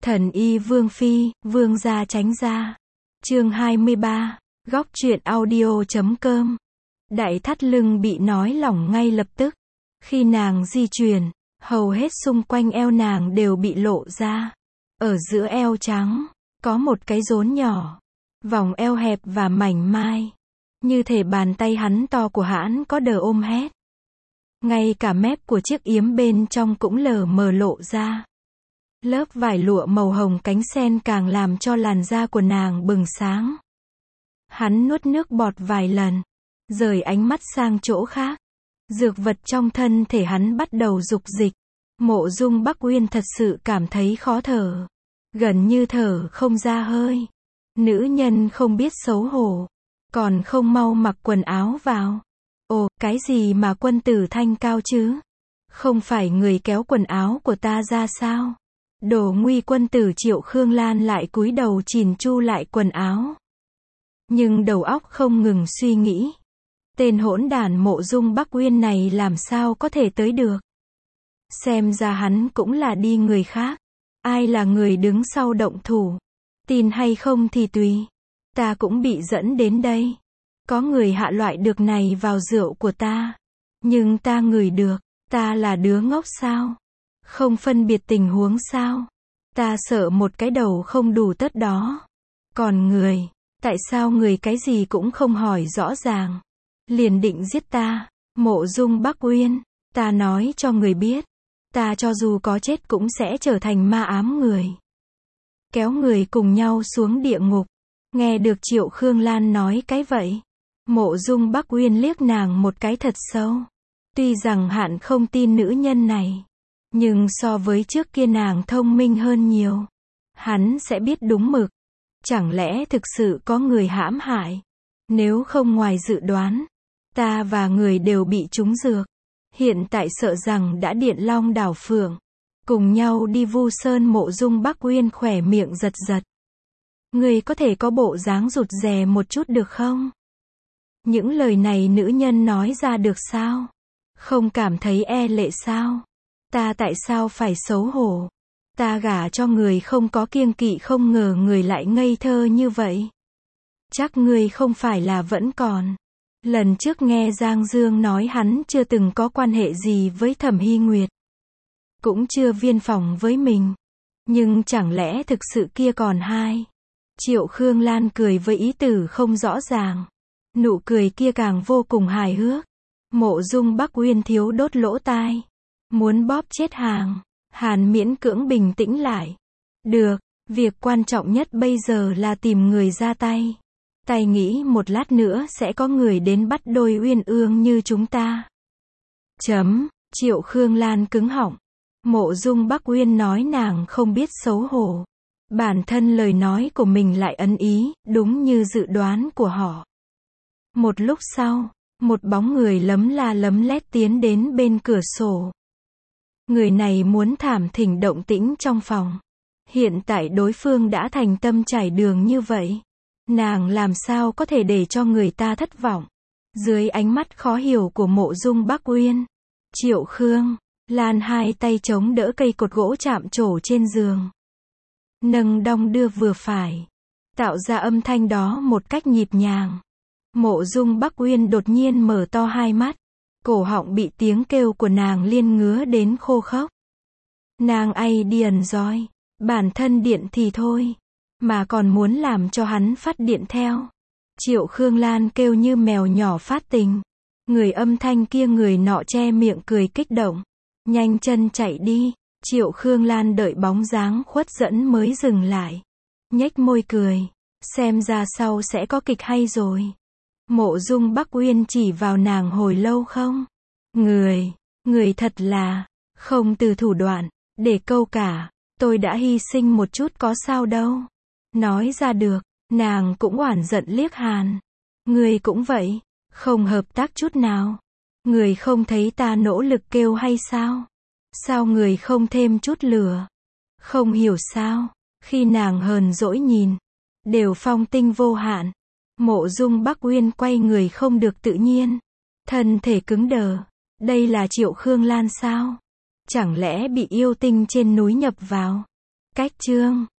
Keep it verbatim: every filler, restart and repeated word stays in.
Thần y Vương Phi, Vương gia tránh ra. Chương hai mươi ba, góc truyện audio chấm com. Đại thắt lưng bị nói lỏng ngay lập tức. Khi nàng di chuyển, hầu hết xung quanh eo nàng đều bị lộ ra. Ở giữa eo trắng, có một cái rốn nhỏ. Vòng eo hẹp và mảnh mai. Như thể bàn tay hắn to của hãn có đờ ôm hết. Ngay cả mép của chiếc yếm bên trong cũng lờ mờ lộ ra. Lớp vải lụa màu hồng cánh sen càng làm cho làn da của nàng bừng sáng. Hắn nuốt nước bọt vài lần, rời ánh mắt sang chỗ khác. Dược vật trong thân thể hắn bắt đầu dục dịch. Mộ Dung Bắc Uyên thật sự cảm thấy khó thở. Gần như thở không ra hơi. Nữ nhân không biết xấu hổ. Còn không mau mặc quần áo vào. Ồ, cái gì mà quân tử thanh cao chứ? Không phải người kéo quần áo của ta ra sao? Đồ nguy quân tử Triệu Khương Lan lại cúi đầu chỉn chu lại quần áo. Nhưng đầu óc không ngừng suy nghĩ. Tên hỗn đản Mộ Dung Bắc Uyên này làm sao có thể tới được? Xem ra hắn cũng là đi người khác. Ai là người đứng sau động thủ? Tin hay không thì tùy. Ta cũng bị dẫn đến đây. Có người hạ loại dược này vào rượu của ta. Nhưng ta ngửi được. Ta là đứa ngốc sao? Không phân biệt tình huống sao? Ta sợ một cái đầu không đủ tất đó. Còn người, tại sao người cái gì cũng không hỏi rõ ràng? Liền định giết ta. Mộ Dung Bắc Uyên, ta nói cho người biết. Ta cho dù có chết cũng sẽ trở thành ma ám người. Kéo người cùng nhau xuống địa ngục. Nghe được Triệu Khương Lan nói cái vậy. Mộ Dung Bắc Uyên liếc nàng một cái thật sâu. Tuy rằng hạn không tin nữ nhân này. Nhưng so với trước kia nàng thông minh hơn nhiều. Hắn sẽ biết đúng mực. Chẳng lẽ thực sự có người hãm hại? Nếu không ngoài dự đoán. Ta và người đều bị trúng dược. Hiện tại sợ rằng đã điện long đảo phượng. Cùng nhau đi Vu Sơn. Mộ Dung Bắc Uyên khỏe miệng giật giật. Người có thể có bộ dáng rụt rè một chút được không? Những lời này nữ nhân nói ra được sao? Không cảm thấy e lệ sao? Ta tại sao phải xấu hổ? Ta gả cho người không có kiêng kỵ, không ngờ người lại ngây thơ như vậy. Chắc người không phải là vẫn còn. Lần trước nghe Giang Dương nói hắn chưa từng có quan hệ gì với Thẩm Hy Nguyệt. Cũng chưa viên phòng với mình. Nhưng chẳng lẽ thực sự kia còn hai? Triệu Khương Lan cười với ý tử không rõ ràng. Nụ cười kia càng vô cùng hài hước. Mộ Dung Bắc Uyên thiếu đốt lỗ tai. Muốn bóp chết hàng. Hàn miễn cưỡng bình tĩnh lại. Được, việc quan trọng nhất bây giờ là tìm người ra tay. Tay nghĩ một lát nữa sẽ có người đến bắt đôi uyên ương như chúng ta. Chấm, Triệu Khương Lan cứng họng. Mộ Dung Bắc Uyên nói nàng không biết xấu hổ. Bản thân lời nói của mình lại ấn ý, đúng như dự đoán của họ. Một lúc sau, một bóng người lấm la lấm lét tiến đến bên cửa sổ. Người này muốn thảm thỉnh động tĩnh trong phòng. Hiện tại đối phương đã thành tâm trải đường như vậy. Nàng làm sao có thể để cho người ta thất vọng. Dưới ánh mắt khó hiểu của Mộ Dung Bắc Uyên, Triệu Khương Lan hai tay chống đỡ cây cột gỗ chạm trổ trên giường. Nâng đong đưa vừa phải. Tạo ra âm thanh đó một cách nhịp nhàng. Mộ Dung Bắc Uyên đột nhiên mở to hai mắt. Cổ họng bị tiếng kêu của nàng liên ngứa đến khô khốc. Nàng ai điền rồi. Bản thân điện thì thôi. Mà còn muốn làm cho hắn phát điện theo. Triệu Khương Lan kêu như mèo nhỏ phát tình. Người âm thanh kia người nọ che miệng cười kích động. Nhanh chân chạy đi. Triệu Khương Lan đợi bóng dáng khuất dẫn mới dừng lại. Nhếch môi cười. Xem ra sau sẽ có kịch hay rồi. Mộ Dung Bắc Uyên chỉ vào nàng hồi lâu không? Người, người thật là không từ thủ đoạn để câu cả. Tôi đã hy sinh một chút có sao đâu. Nói ra được, nàng cũng oản giận liếc Hàn. Người cũng vậy, không hợp tác chút nào. Người không thấy ta nỗ lực kêu hay sao? Sao người không thêm chút lửa? Không hiểu sao, khi nàng hờn dỗi nhìn, đều phong tinh vô hạn. Mộ Dung Bắc Uyên quay người không được tự nhiên. Thân thể cứng đờ. Đây là Triệu Khương Lan sao? Chẳng lẽ bị yêu tinh trên núi nhập vào? Cách chương